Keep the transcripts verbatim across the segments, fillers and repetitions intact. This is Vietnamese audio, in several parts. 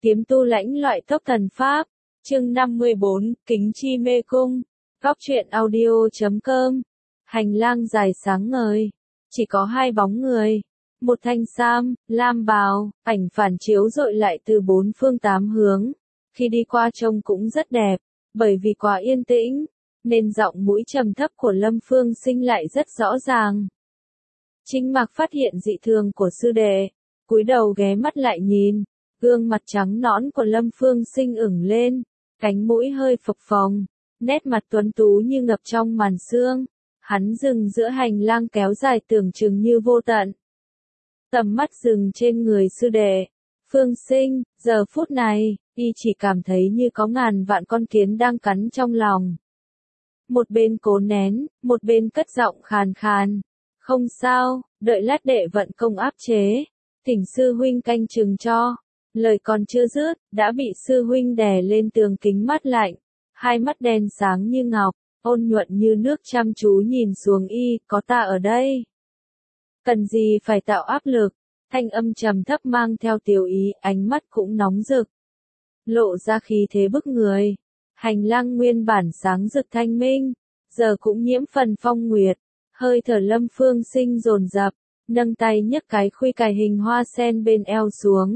Kiếm tu lãnh loại tốc thần pháp. Chương năm mươi bốn, Kính chi mê cung. Góc truyện audio chấm com. Hành lang dài sáng ngời. Chỉ có hai bóng người. Một thanh sam, lam bào, ảnh phản chiếu dội lại từ bốn phương tám hướng. Khi đi qua trông cũng rất đẹp. Bởi vì quá yên tĩnh, nên giọng mũi trầm thấp của Lâm Phương Sinh lại rất rõ ràng. Trinh Mạc phát hiện dị thường của sư đệ. Cúi đầu ghé mắt lại nhìn. Gương mặt trắng nõn của Lâm Phương Sinh ửng lên, cánh mũi hơi phập phồng, nét mặt tuấn tú như ngập trong màn sương. Hắn dừng giữa hành lang kéo dài tưởng chừng như vô tận. Tầm mắt dừng trên người sư đệ. Phương Sinh, giờ phút này, y chỉ cảm thấy như có ngàn vạn con kiến đang cắn trong lòng. Một bên cố nén, một bên cất giọng khàn khàn. Không sao, đợi lát đệ vận công áp chế. Thỉnh sư huynh canh chừng cho. Lời còn chưa dứt, đã bị sư huynh đè lên tường kính mắt lạnh. Hai mắt đen sáng như ngọc, ôn nhuận như nước chăm chú nhìn xuống y, có ta ở đây. Cần gì phải tạo áp lực, thanh âm trầm thấp mang theo tiểu ý, ánh mắt cũng nóng rực. Lộ ra khí thế bức người. Hành lang nguyên bản sáng rực thanh minh, giờ cũng nhiễm phần phong nguyệt. Hơi thở Lâm Phương Sinh dồn dập, nâng tay nhấc cái khuy cài hình hoa sen bên eo xuống.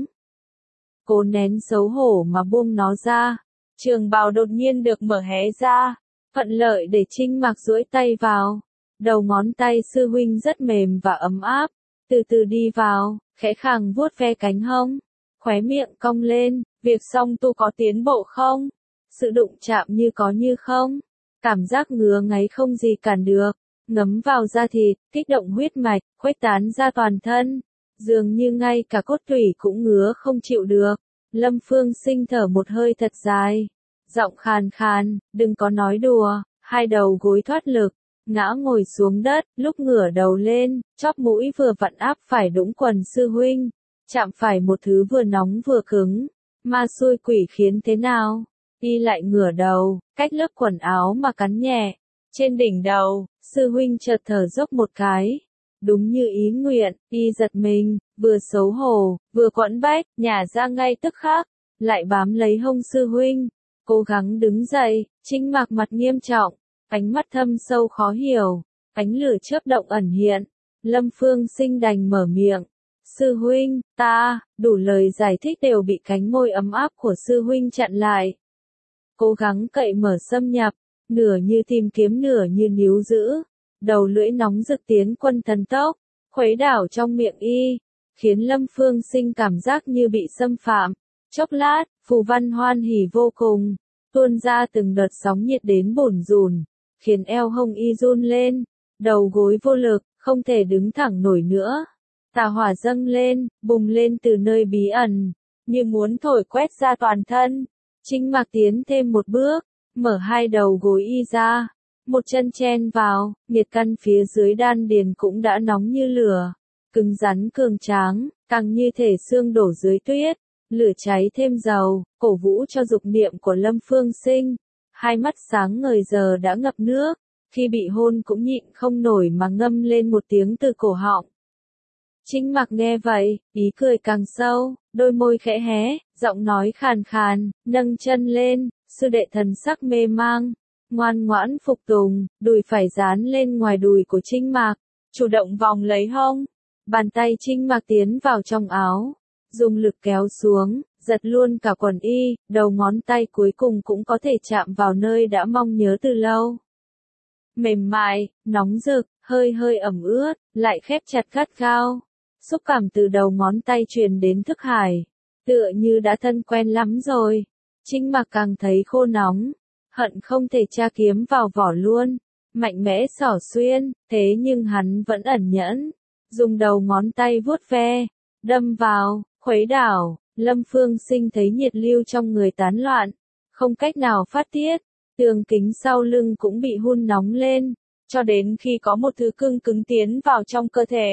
Cố nén xấu hổ mà buông nó ra. Trường bào đột nhiên được mở hé ra. Thuận lợi để Trinh Mạc duỗi tay vào. Đầu ngón tay sư huynh rất mềm và ấm áp. Từ từ đi vào, khẽ khàng vuốt ve cánh hông. Khóe miệng cong lên. Việc song tu có tiến bộ không? Sự đụng chạm như có như không. Cảm giác ngứa ngáy không gì cản được. Ngấm vào da thịt, kích động huyết mạch, khuếch tán ra toàn thân. Dường như ngay cả cốt tủy cũng ngứa không chịu được. Lâm Phương Sinh thở một hơi thật dài. Giọng khàn khàn, đừng có nói đùa. Hai đầu gối thoát lực, ngã ngồi xuống đất, lúc ngửa đầu lên, chóp mũi vừa vặn áp phải đũng quần sư huynh. Chạm phải một thứ vừa nóng vừa cứng. Ma xui quỷ khiến thế nào? Y lại ngửa đầu, cách lớp quần áo mà cắn nhẹ. Trên đỉnh đầu, sư huynh chợt thở dốc một cái. Đúng như ý nguyện, y giật mình, vừa xấu hổ, vừa quẫn bách, nhả ra ngay tức khắc, lại bám lấy hông sư huynh, cố gắng đứng dậy. Trinh Mạc mặt nghiêm trọng, ánh mắt thâm sâu khó hiểu, ánh lửa chớp động ẩn hiện. Lâm Phương Sinh đành mở miệng, sư huynh, ta, đủ lời giải thích đều bị cánh môi ấm áp của sư huynh chặn lại. Cố gắng cậy mở xâm nhập, nửa như tìm kiếm nửa như níu giữ. Đầu lưỡi nóng rực tiến quân thần tốc, khuấy đảo trong miệng y, khiến Lâm Phương Sinh cảm giác như bị xâm phạm. Chốc lát, phù văn hoan hỉ vô cùng, tuôn ra từng đợt sóng nhiệt đến bủn rủn, khiến eo hông y run lên, đầu gối vô lực, không thể đứng thẳng nổi nữa. Tà hỏa dâng lên, bùng lên từ nơi bí ẩn, như muốn thổi quét ra toàn thân. Trinh Mạc tiến thêm một bước, mở hai đầu gối y ra. Một chân chen vào, nhiệt căn phía dưới đan điền cũng đã nóng như lửa, cứng rắn cường tráng, càng như thể xương đổ dưới tuyết, lửa cháy thêm dầu, cổ vũ cho dục niệm của Lâm Phương Sinh. Hai mắt sáng ngời giờ đã ngập nước, khi bị hôn cũng nhịn không nổi mà ngâm lên một tiếng từ cổ họng. Trinh Mạc nghe vậy, ý cười càng sâu, đôi môi khẽ hé, giọng nói khàn khàn, nâng chân lên, sư đệ thần sắc mê mang. Ngoan ngoãn phục tùng, đùi phải dán lên ngoài đùi của Trinh Mạc, chủ động vòng lấy hông. Bàn tay Trinh Mạc tiến vào trong áo, dùng lực kéo xuống, giật luôn cả quần y, đầu ngón tay cuối cùng cũng có thể chạm vào nơi đã mong nhớ từ lâu. Mềm mại, nóng rực, hơi hơi ẩm ướt, lại khép chặt gắt gao. Xúc cảm từ đầu ngón tay truyền đến thức hải, tựa như đã thân quen lắm rồi. Trinh Mạc càng thấy khô nóng. Hận không thể tra kiếm vào vỏ luôn, mạnh mẽ xỏ xuyên, thế nhưng hắn vẫn ẩn nhẫn, dùng đầu ngón tay vuốt ve, đâm vào, khuấy đảo. Lâm Phương Sinh thấy nhiệt lưu trong người tán loạn, không cách nào phát tiết, tường kính sau lưng cũng bị hun nóng lên, cho đến khi có một thứ cưng cứng tiến vào trong cơ thể.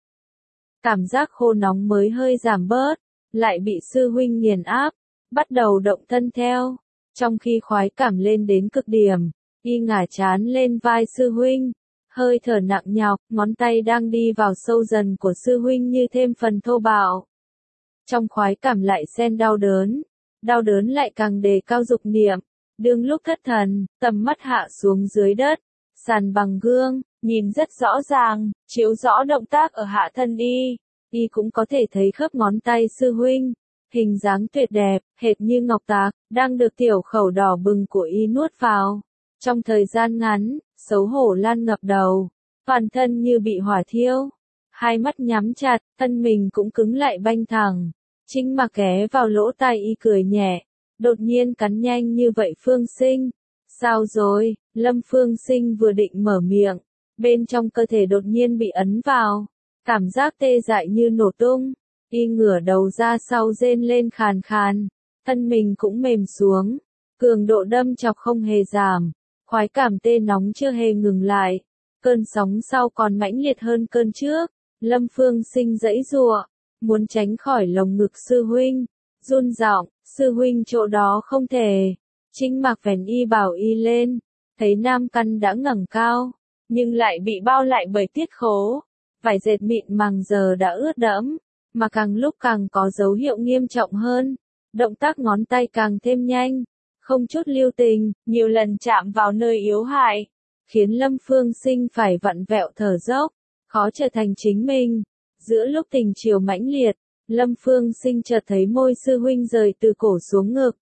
Cảm giác khô nóng mới hơi giảm bớt, lại bị sư huynh nghiền áp, bắt đầu động thân theo. Trong khi khoái cảm lên đến cực điểm, y ngả trán lên vai sư huynh, hơi thở nặng nhọc, ngón tay đang đi vào sâu dần của sư huynh như thêm phần thô bạo. trong khoái cảm lại xen đau đớn, đau đớn lại càng đề cao dục niệm, đương lúc thất thần, tầm mắt hạ xuống dưới đất, sàn bằng gương, nhìn rất rõ ràng, chiếu rõ động tác ở hạ thân y, y cũng có thể thấy khớp ngón tay sư huynh, hình dáng tuyệt đẹp, hệt như ngọc tạc, đang được tiểu khẩu đỏ bừng của y nuốt vào. Trong thời gian ngắn, xấu hổ lan ngập đầu, toàn thân như bị hỏa thiêu, hai mắt nhắm chặt, thân mình cũng cứng lại banh thẳng. Trinh Mặc ghé vào lỗ tai y cười nhẹ, đột nhiên cắn nhanh như vậy Phương Sinh. Sao rồi? Lâm Phương Sinh vừa định mở miệng, bên trong cơ thể đột nhiên bị ấn vào, cảm giác tê dại như nổ tung, y ngửa đầu ra sau rên lên khàn khàn, thân mình cũng mềm xuống, cường độ đâm chọc không hề giảm, khoái cảm tê nóng chưa hề ngừng lại, cơn sóng sau còn mãnh liệt hơn cơn trước. Lâm Phương Sinh giãy giụa, muốn tránh khỏi lồng ngực sư huynh, run giọng, sư huynh chỗ đó không thể. Trinh Mặc vén y bảo y lên, thấy nam căn đã ngẩng cao, nhưng lại bị bao lại bởi tiết khố, vải dệt mịn màng giờ đã ướt đẫm, mà càng lúc càng có dấu hiệu nghiêm trọng hơn, động tác ngón tay càng thêm nhanh, không chút lưu tình, nhiều lần chạm vào nơi yếu hại, khiến Lâm Phương Sinh phải vặn vẹo thở dốc, khó trở thành chính mình. Giữa lúc tình chiều mãnh liệt, Lâm Phương Sinh chợt thấy môi sư huynh rời từ cổ xuống ngực.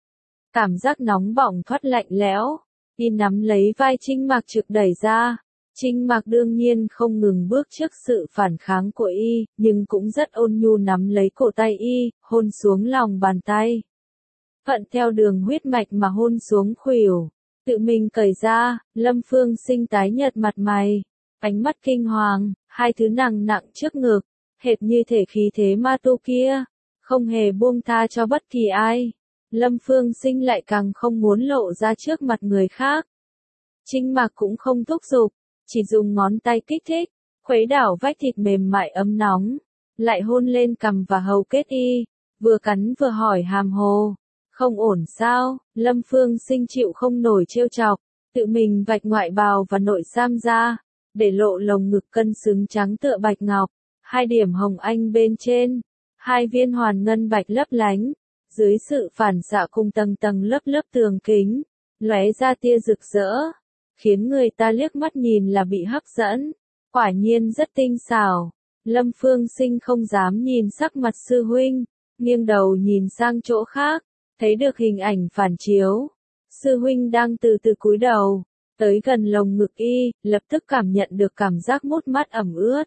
Cảm giác nóng bỏng thoát lạnh lẽo, y nắm lấy vai Trinh Mặc trực đẩy ra. Trinh Mặc đương nhiên không ngừng bước trước sự phản kháng của y, nhưng cũng rất ôn nhu nắm lấy cổ tay y, hôn xuống lòng bàn tay. Thuận theo đường huyết mạch mà hôn xuống khuỷu, tự mình cởi ra, Lâm Phương Sinh tái nhợt mặt mày, ánh mắt kinh hoàng, hai thứ nặng nặng trước ngực, hệt như thể khí thế ma tu kia, không hề buông tha cho bất kỳ ai. Lâm Phương Sinh lại càng không muốn lộ ra trước mặt người khác. Trinh Mặc cũng không thúc giục, chỉ dùng ngón tay kích thích, khuấy đảo vách thịt mềm mại ấm nóng, lại hôn lên cằm và hầu kết y, vừa cắn vừa hỏi hàm hồ. Không ổn sao? Lâm Phương Sinh chịu không nổi trêu chọc, tự mình vạch ngoại bào và nội sam ra, để lộ lồng ngực cân xứng trắng tựa bạch ngọc, hai điểm hồng anh bên trên, hai viên hoàn ngân bạch lấp lánh, dưới sự phản xạ cùng tầng tầng lớp lớp tường kính, lóe ra tia rực rỡ, khiến người ta liếc mắt nhìn là bị hấp dẫn, quả nhiên rất tinh xảo. Lâm Phương Sinh không dám nhìn sắc mặt sư huynh, nghiêng đầu nhìn sang chỗ khác, thấy được hình ảnh phản chiếu. Sư huynh đang từ từ cúi đầu, tới gần lồng ngực y, lập tức cảm nhận được cảm giác mút mắt ẩm ướt.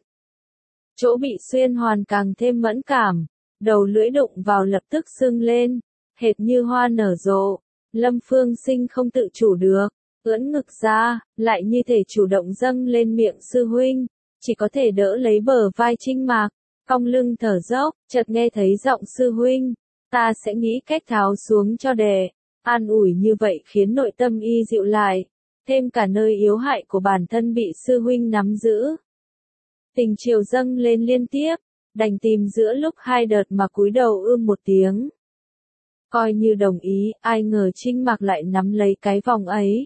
Chỗ bị xuyên hoàn càng thêm mẫn cảm, đầu lưỡi đụng vào lập tức sưng lên, hệt như hoa nở rộ. Lâm Phương Sinh không tự chủ được, ưỡn ngực ra, lại như thể chủ động dâng lên miệng sư huynh, chỉ có thể đỡ lấy bờ vai Trinh Mặc, cong lưng thở dốc, chợt nghe thấy giọng sư huynh, ta sẽ nghĩ cách tháo xuống cho đệ. An ủi như vậy khiến nội tâm y dịu lại, thêm cả nơi yếu hại của bản thân bị sư huynh nắm giữ. Tình chiều dâng lên liên tiếp, đành tìm giữa lúc hai đợt mà cúi đầu ưm một tiếng. Coi như đồng ý, ai ngờ Trinh Mặc lại nắm lấy cái vòng ấy.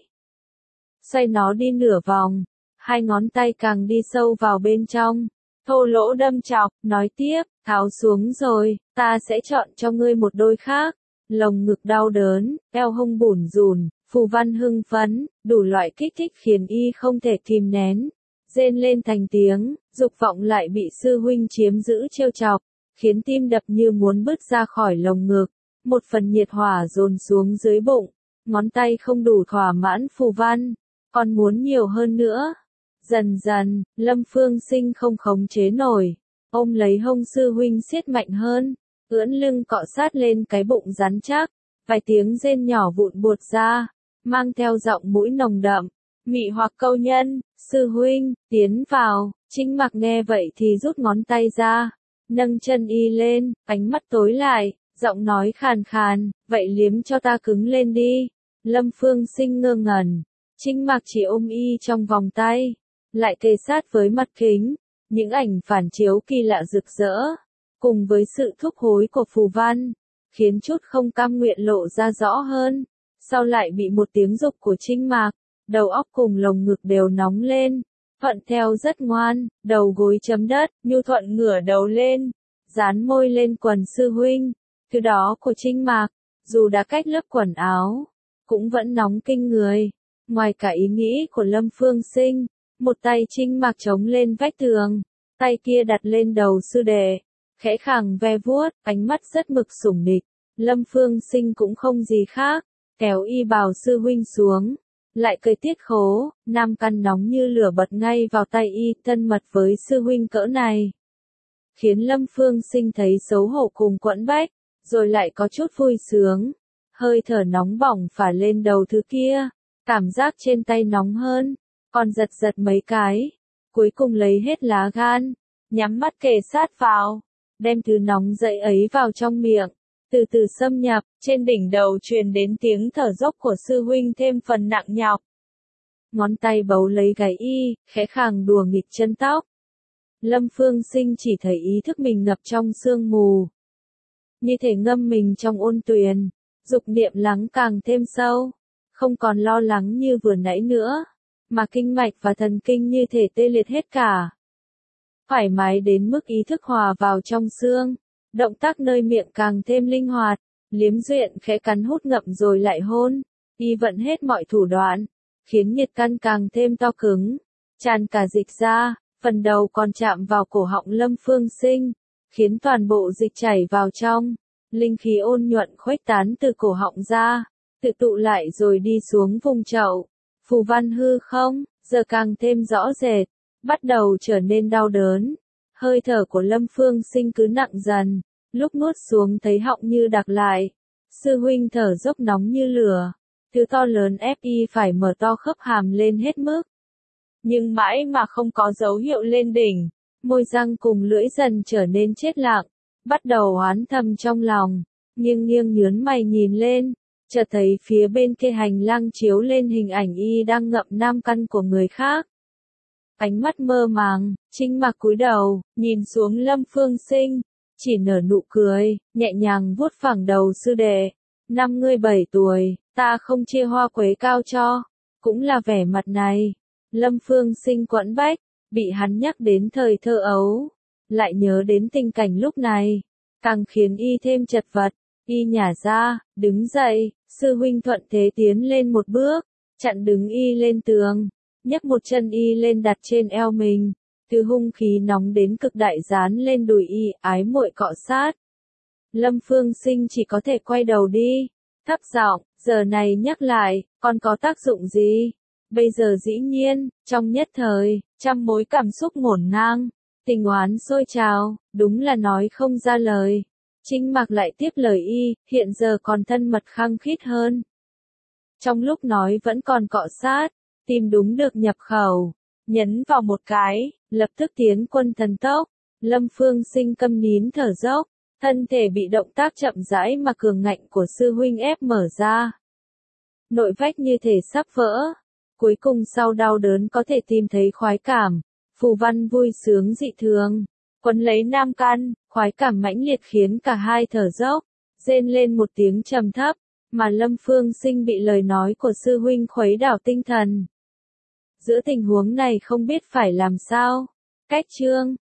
Xoay nó đi nửa vòng, hai ngón tay càng đi sâu vào bên trong, thô lỗ đâm chọc, nói tiếp, tháo xuống rồi, ta sẽ chọn cho ngươi một đôi khác. Lồng ngực đau đớn, eo hông bủn rủn, phù văn hưng phấn, đủ loại kích thích khiến y không thể kìm nén. Rên lên thành tiếng, dục vọng lại bị sư huynh chiếm giữ trêu chọc, khiến tim đập như muốn bứt ra khỏi lồng ngực. Một phần nhiệt hỏa dồn xuống dưới bụng, ngón tay không đủ thỏa mãn phù văn, còn muốn nhiều hơn nữa. Dần dần, Lâm Phương Sinh không khống chế nổi, ôm lấy hông sư huynh siết mạnh hơn, ưỡn lưng cọ sát lên cái bụng rắn chắc, vài tiếng rên nhỏ vụn buột ra, mang theo giọng mũi nồng đậm, mị hoặc câu nhân, sư huynh, tiến vào. Trinh Mặc nghe vậy thì rút ngón tay ra, nâng chân y lên, ánh mắt tối lại, giọng nói khàn khàn, vậy liếm cho ta cứng lên đi. Lâm Phương Sinh ngơ ngẩn, Trinh Mặc chỉ ôm y trong vòng tay, lại kề sát với mặt kính, những ảnh phản chiếu kỳ lạ rực rỡ, cùng với sự thúc hối của phù văn, khiến chút không cam nguyện lộ ra rõ hơn. Sau lại bị một tiếng dục của Trinh Mặc, đầu óc cùng lồng ngực đều nóng lên, thuận theo rất ngoan, đầu gối chấm đất, nhu thuận ngửa đầu lên, dán môi lên quần sư huynh, thứ đó của Trinh Mạc, dù đã cách lớp quần áo, cũng vẫn nóng kinh người. Ngoài cả ý nghĩ của Lâm Phương Sinh, một tay Trinh Mạc chống lên vách tường, tay kia đặt lên đầu sư đệ, khẽ khàng ve vuốt, ánh mắt rất mực sủng nịch. Lâm Phương Sinh cũng không gì khác, kéo y bào sư huynh xuống, lại cười tiết khố, nam căn nóng như lửa bật ngay vào tay y, thân mật với sư huynh cỡ này. Khiến Lâm Phương Sinh thấy xấu hổ cùng quẫn bách, rồi lại có chút vui sướng. Hơi thở nóng bỏng phả lên đầu thứ kia, cảm giác trên tay nóng hơn, còn giật giật mấy cái. Cuối cùng lấy hết lá gan, nhắm mắt kề sát vào, đem thứ nóng dậy ấy vào trong miệng, từ từ xâm nhập, trên đỉnh đầu truyền đến tiếng thở dốc của sư huynh thêm phần nặng nhọc. Ngón tay bấu lấy gáy y, khẽ khàng đùa nghịch chân tóc. Lâm Phương Sinh chỉ thấy ý thức mình ngập trong sương mù, như thể ngâm mình trong ôn tuyền, dục niệm lắng càng thêm sâu, không còn lo lắng như vừa nãy nữa, mà kinh mạch và thần kinh như thể tê liệt hết cả. Thoải mái đến mức ý thức hòa vào trong xương, động tác nơi miệng càng thêm linh hoạt, liếm duyện khẽ cắn hút ngậm rồi lại hôn, y vận hết mọi thủ đoạn, khiến nhiệt căn càng thêm to cứng, tràn cả dịch ra, phần đầu còn chạm vào cổ họng Lâm Phương Sinh, khiến toàn bộ dịch chảy vào trong, linh khí ôn nhuận khuếch tán từ cổ họng ra, tự tụ lại rồi đi xuống vùng chậu. Phù văn hư không, giờ càng thêm rõ rệt, bắt đầu trở nên đau đớn. Hơi thở của Lâm Phương Sinh cứ nặng dần, lúc nuốt xuống thấy họng như đặc lại. Sư huynh thở dốc nóng như lửa, thứ to lớn ép y phải mở to khớp hàm lên hết mức. Nhưng mãi mà không có dấu hiệu lên đỉnh, môi răng cùng lưỡi dần trở nên chết lặng, bắt đầu oán thầm trong lòng, nghiêng nghiêng nhướng mày nhìn lên, chợt thấy phía bên kia hành lang chiếu lên hình ảnh y đang ngậm nam căn của người khác. Ánh mắt mơ màng, Trinh Mạc cúi đầu, nhìn xuống Lâm Phương Sinh, chỉ nở nụ cười, nhẹ nhàng vuốt phẳng đầu sư đệ. Năm ngươi bảy tuổi, ta không chia hoa quế cao cho, cũng là vẻ mặt này. Lâm Phương Sinh quẫn bách, bị hắn nhắc đến thời thơ ấu, lại nhớ đến tình cảnh lúc này, càng khiến y thêm chật vật. Y nhả ra, đứng dậy, sư huynh thuận thế tiến lên một bước, chặn đứng y lên tường, nhấc một chân y lên đặt trên eo mình, thứ hung khí nóng đến cực đại dán lên đùi y, ái muội cọ sát. Lâm Phương Sinh chỉ có thể quay đầu đi, thấp giọng, giờ này nhắc lại, còn có tác dụng gì? Bây giờ dĩ nhiên, trong nhất thời, trăm mối cảm xúc ngổn ngang, tình oán sôi trào, đúng là nói không ra lời. Trinh Mạc lại tiếp lời y, hiện giờ còn thân mật khăng khít hơn. Trong lúc nói vẫn còn cọ sát, tìm đúng được nhập khẩu, nhấn vào một cái, lập tức tiến quân thần tốc. Lâm Phương Sinh câm nín thở dốc, thân thể bị động tác chậm rãi mà cường ngạnh của sư huynh ép mở ra. Nội vách như thể sắp vỡ, cuối cùng sau đau đớn có thể tìm thấy khoái cảm, phù văn vui sướng dị thường. Quấn lấy nam căn, khoái cảm mãnh liệt khiến cả hai thở dốc, rên lên một tiếng trầm thấp, mà Lâm Phương Sinh bị lời nói của sư huynh khuấy đảo tinh thần. Giữa tình huống này không biết phải làm sao. Cách chương